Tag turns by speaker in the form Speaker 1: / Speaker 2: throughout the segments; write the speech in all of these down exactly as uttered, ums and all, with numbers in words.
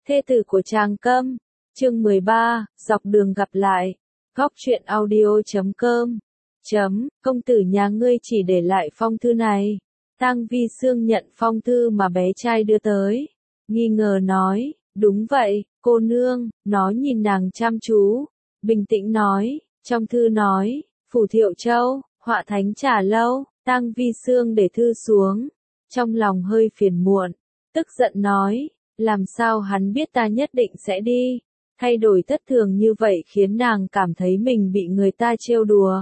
Speaker 1: Thê tử của Tràng Câm, chương mười ba, dọc đường gặp lại, góc truyện audio chấm com, chấm, công tử nhà ngươi chỉ để lại phong thư này. Tang Vi Sương nhận phong thư mà bé trai đưa tới, nghi ngờ nói, đúng vậy, cô nương. Nó nhìn nàng chăm chú, bình tĩnh nói, trong thư nói, Phủ Thiệu Châu, Họa Thánh Trà Lâu. Tang Vi Sương để thư xuống, trong lòng hơi phiền muộn, tức giận nói, làm sao hắn biết ta nhất định sẽ đi, thay đổi thất thường như vậy khiến nàng cảm thấy mình bị người ta trêu đùa.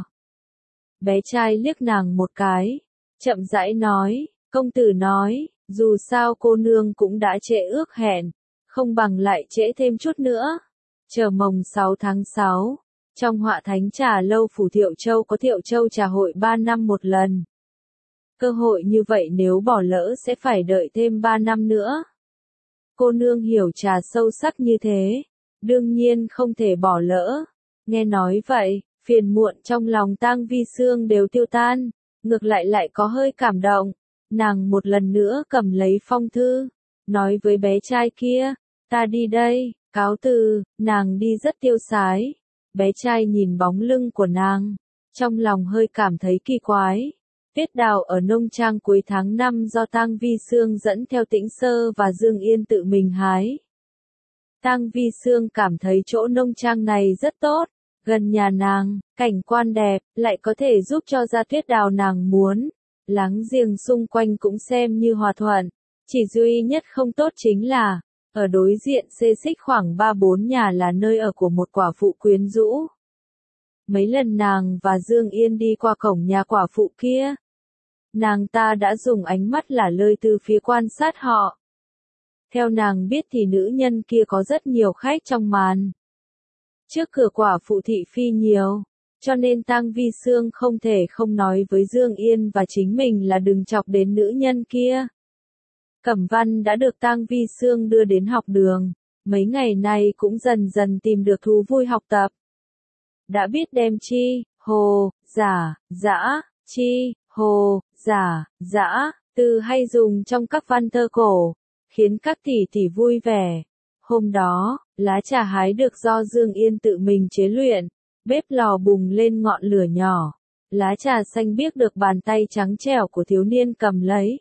Speaker 1: Bé trai liếc nàng một cái, chậm rãi nói, công tử nói, dù sao cô nương cũng đã trễ ước hẹn, không bằng lại trễ thêm chút nữa. Chờ mồng sáu tháng sáu, trong Họa Thánh Trà Lâu Phủ Thiệu Châu có Thiệu Châu trà hội ba năm một lần. Cơ hội như vậy nếu bỏ lỡ sẽ phải đợi thêm ba năm nữa. Cô nương hiểu trà sâu sắc như thế, đương nhiên không thể bỏ lỡ. Nghe nói vậy, phiền muộn trong lòng Tang Vi Sương đều tiêu tan, ngược lại lại có hơi cảm động. Nàng một lần nữa cầm lấy phong thư, nói với bé trai kia, ta đi đây, cáo từ. Nàng đi rất tiêu sái. Bé trai nhìn bóng lưng của nàng, trong lòng hơi cảm thấy kỳ quái. Tuyết đào ở nông trang cuối tháng năm do Tang Vi Sương dẫn theo Tĩnh Sơ và Dương Yên tự mình hái. Tang Vi Sương cảm thấy chỗ nông trang này rất tốt, gần nhà nàng, cảnh quan đẹp, lại có thể giúp cho ra tuyết đào nàng muốn. Láng giềng xung quanh cũng xem như hòa thuận, chỉ duy nhất không tốt chính là, ở đối diện xê xích khoảng ba bốn nhà là nơi ở của một quả phụ quyến rũ. Mấy lần nàng và Dương Yên đi qua cổng nhà quả phụ kia, nàng ta đã dùng ánh mắt lả lơi từ phía quan sát họ. Theo nàng biết thì nữ nhân kia có rất nhiều khách trong màn. Trước cửa quả phụ thị phi nhiều, cho nên Tang Vi Sương không thể không nói với Dương Yên và chính mình là đừng chọc đến nữ nhân kia. Cẩm Văn đã được Tang Vi Sương đưa đến học đường, mấy ngày nay cũng dần dần tìm được thú vui học tập. Đã biết đem chi, hồ, giả, dã, chi, hồ, giả, dã, từ hay dùng trong các văn thơ cổ, khiến các tỷ tỷ vui vẻ. Hôm đó, lá trà hái được do Dương Yên tự mình chế luyện, bếp lò bùng lên ngọn lửa nhỏ, lá trà xanh biếc được bàn tay trắng trẻo của thiếu niên cầm lấy.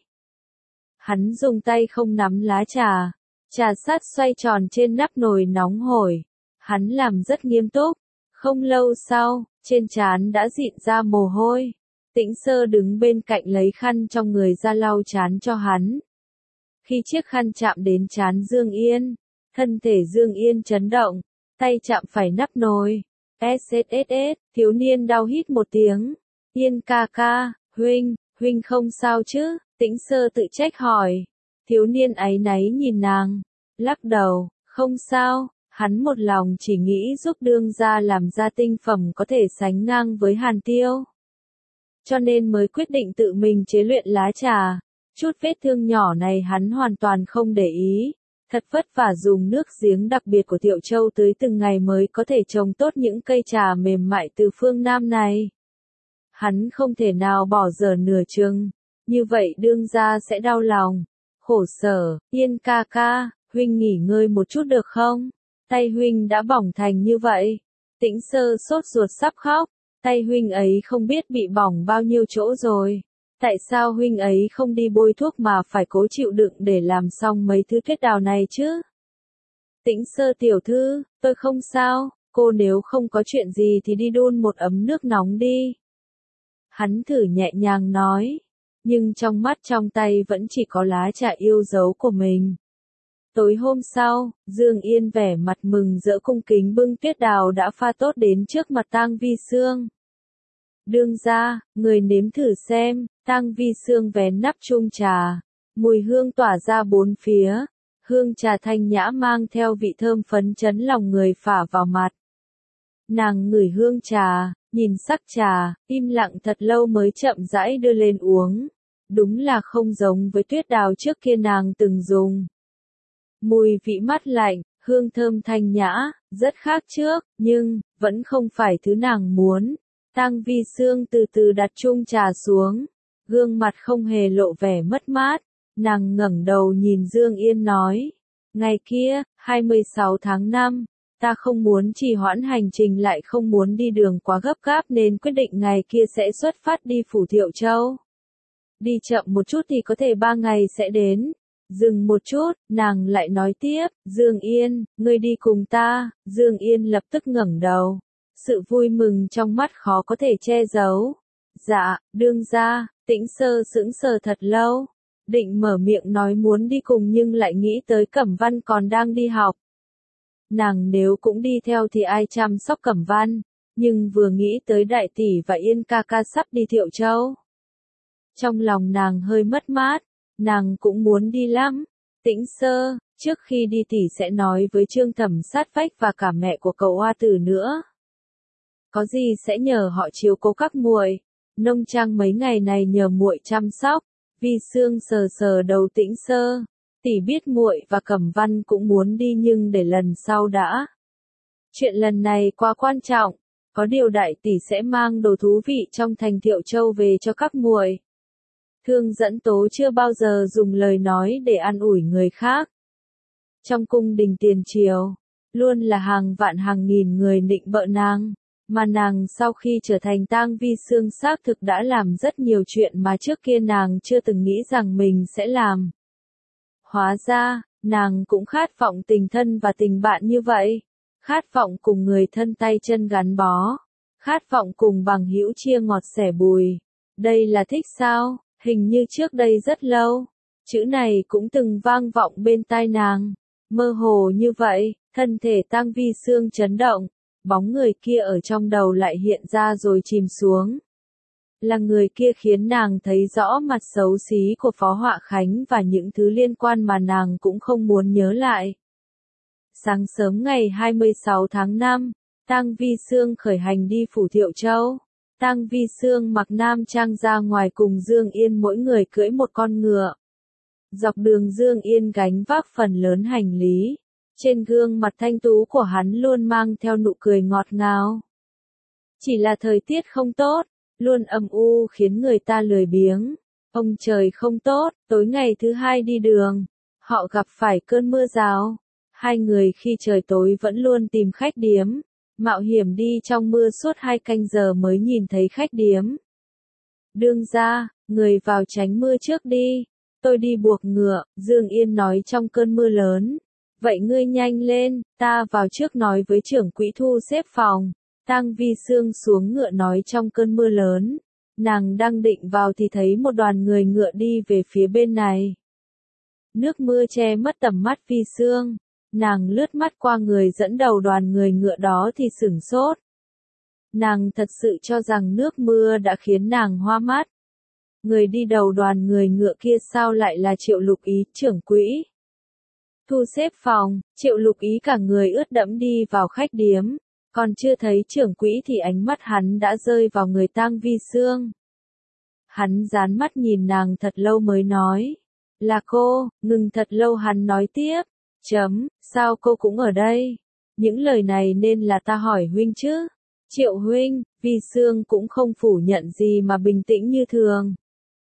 Speaker 1: Hắn dùng tay không nắm lá trà, trà sát xoay tròn trên nắp nồi nóng hổi. Hắn làm rất nghiêm túc. Không lâu sau, trên trán đã dịn ra mồ hôi. Tĩnh Sơ đứng bên cạnh lấy khăn trong người ra lau trán cho hắn. Khi chiếc khăn chạm đến trán Dương Yên, thân thể Dương Yên chấn động, tay chạm phải nắp nồi. ét ét ét ét, thiếu niên đau hít một tiếng. Yên ca ca, huynh, huynh không sao chứ? Tĩnh Sơ tự trách hỏi. Thiếu niên áy náy nhìn nàng, lắc đầu, không sao. Hắn một lòng chỉ nghĩ giúp đương gia làm ra tinh phẩm có thể sánh ngang với Hàn Tiêu. Cho nên mới quyết định tự mình chế luyện lá trà. Chút vết thương nhỏ này hắn hoàn toàn không để ý. Thật vất vả dùng nước giếng đặc biệt của Thiệu Châu tưới từng ngày mới có thể trồng tốt những cây trà mềm mại từ phương Nam này. Hắn không thể nào bỏ dở nửa chừng. Như vậy đương gia sẽ đau lòng, khổ sở. Yên ca ca, huynh nghỉ ngơi một chút được không? Tay huynh đã bỏng thành như vậy. Tĩnh Sơ sốt ruột sắp khóc. Tay huynh ấy không biết bị bỏng bao nhiêu chỗ rồi. Tại sao huynh ấy không đi bôi thuốc mà phải cố chịu đựng để làm xong mấy thứ tuyết đào này chứ? Tĩnh Sơ tiểu thư, tôi không sao, cô nếu không có chuyện gì thì đi đun một ấm nước nóng đi. Hắn thử nhẹ nhàng nói, nhưng trong mắt trong tay vẫn chỉ có lá trà yêu dấu của mình. Tối hôm sau, Dương Yên vẻ mặt mừng rỡ cung kính bưng tuyết đào đã pha tốt đến trước mặt Tang Vi Sương. Đương gia, người nếm thử xem. Tang Vi Sương vén nắp chung trà, mùi hương tỏa ra bốn phía, hương trà thanh nhã mang theo vị thơm phấn chấn lòng người phả vào mặt. Nàng ngửi hương trà, nhìn sắc trà, im lặng thật lâu mới chậm rãi đưa lên uống. Đúng là không giống với tuyết đào trước kia nàng từng dùng. Mùi vị mát lạnh, hương thơm thanh nhã, rất khác trước, nhưng, vẫn không phải thứ nàng muốn. Tang Vi Sương từ từ đặt chung trà xuống, gương mặt không hề lộ vẻ mất mát, nàng ngẩng đầu nhìn Dương Yên nói, Ngày kia, hai mươi sáu tháng năm, ta không muốn trì hoãn hành trình lại không muốn đi đường quá gấp gáp nên quyết định ngày kia sẽ xuất phát đi Phủ Thiệu Châu. Đi chậm một chút thì có thể ba ngày sẽ đến. Dừng một chút, nàng lại nói tiếp, Dương Yên, ngươi đi cùng ta. Dương Yên lập tức ngẩng đầu. Sự vui mừng trong mắt khó có thể che giấu. Dạ, đương gia. Tĩnh Sơ sững sờ thật lâu. Định mở miệng nói muốn đi cùng nhưng lại nghĩ tới Cẩm Văn còn đang đi học. Nàng nếu cũng đi theo thì ai chăm sóc Cẩm Văn, nhưng vừa nghĩ tới đại tỷ và Yên ca ca sắp đi Thiệu Châu. Trong lòng nàng hơi mất mát, nàng cũng muốn đi lắm. Tĩnh Sơ, trước khi đi tỷ sẽ nói với Trương Thẩm sát vách và cả mẹ của cậu Hoa Tử nữa. Có gì sẽ nhờ họ chiếu cố các muội. Nông Trang mấy ngày này nhờ muội chăm sóc. Vi Sương sờ sờ đầu Tĩnh Sơ. Tỷ biết muội và Cẩm Văn cũng muốn đi nhưng để lần sau đã. Chuyện lần này quá quan trọng, có điều đại tỷ sẽ mang đồ thú vị trong thành Thiệu Châu về cho các muội. Thương Dẫn Tố chưa bao giờ dùng lời nói để an ủi người khác. Trong cung đình tiền triều, luôn là hàng vạn hàng nghìn người nịnh bợ nàng, mà nàng sau khi trở thành Tang Vi Sương xác thực đã làm rất nhiều chuyện mà trước kia nàng chưa từng nghĩ rằng mình sẽ làm. Hóa ra, nàng cũng khát vọng tình thân và tình bạn như vậy, khát vọng cùng người thân tay chân gắn bó, khát vọng cùng bằng hữu chia ngọt sẻ bùi. Đây là thích sao? Hình như trước đây rất lâu, chữ này cũng từng vang vọng bên tai nàng, mơ hồ như vậy, thân thể Tang Vi Sương chấn động, bóng người kia ở trong đầu lại hiện ra rồi chìm xuống. Là người kia khiến nàng thấy rõ mặt xấu xí của Phó Họa Khánh và những thứ liên quan mà nàng cũng không muốn nhớ lại. Sáng sớm ngày hai mươi sáu tháng năm, Tang Vi Sương khởi hành đi Phủ Thiệu Châu. Tang Vi Sương mặc nam trang ra ngoài cùng Dương Yên mỗi người cưỡi một con ngựa. Dọc đường Dương Yên gánh vác phần lớn hành lý. Trên gương mặt thanh tú của hắn luôn mang theo nụ cười ngọt ngào. Chỉ là thời tiết không tốt, luôn âm u khiến người ta lười biếng. Ông trời không tốt, tối ngày thứ hai đi đường, họ gặp phải cơn mưa rào. Hai người khi trời tối vẫn luôn tìm khách điếm, mạo hiểm đi trong mưa suốt hai canh giờ mới nhìn thấy khách điếm. Đương gia, người vào tránh mưa trước đi, tôi đi buộc ngựa, Dương Yên nói trong cơn mưa lớn. Vậy ngươi nhanh lên, ta vào trước nói với trưởng quỹ thu xếp phòng. Tang Vi Sương xuống ngựa nói trong cơn mưa lớn. Nàng đang định vào thì thấy một đoàn người ngựa đi về phía bên này. Nước mưa che mất tầm mắt Vi Sương. Nàng lướt mắt qua người dẫn đầu đoàn người ngựa đó thì sửng sốt. Nàng thật sự cho rằng nước mưa đã khiến nàng hoa mắt. Người đi đầu đoàn người ngựa kia sao lại là Triệu Lục Ý, trưởng quỹ. Thu xếp phòng, Triệu Lục Ý cả người ướt đẫm đi vào khách điếm. Còn chưa thấy trưởng quỹ thì ánh mắt hắn đã rơi vào người Tang Vi Sương. Hắn dán mắt nhìn nàng thật lâu mới nói. Là cô, ngừng thật lâu hắn nói tiếp. Chấm, sao cô cũng ở đây? Những lời này nên là ta hỏi huynh chứ? Triệu huynh, Vi Sương cũng không phủ nhận gì mà bình tĩnh như thường.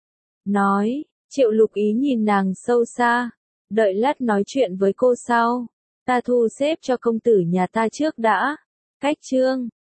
Speaker 1: Nói, Triệu Lục Ý nhìn nàng sâu xa. Đợi lát nói chuyện với cô sau. Ta thu xếp cho công tử nhà ta trước đã. Cách chương.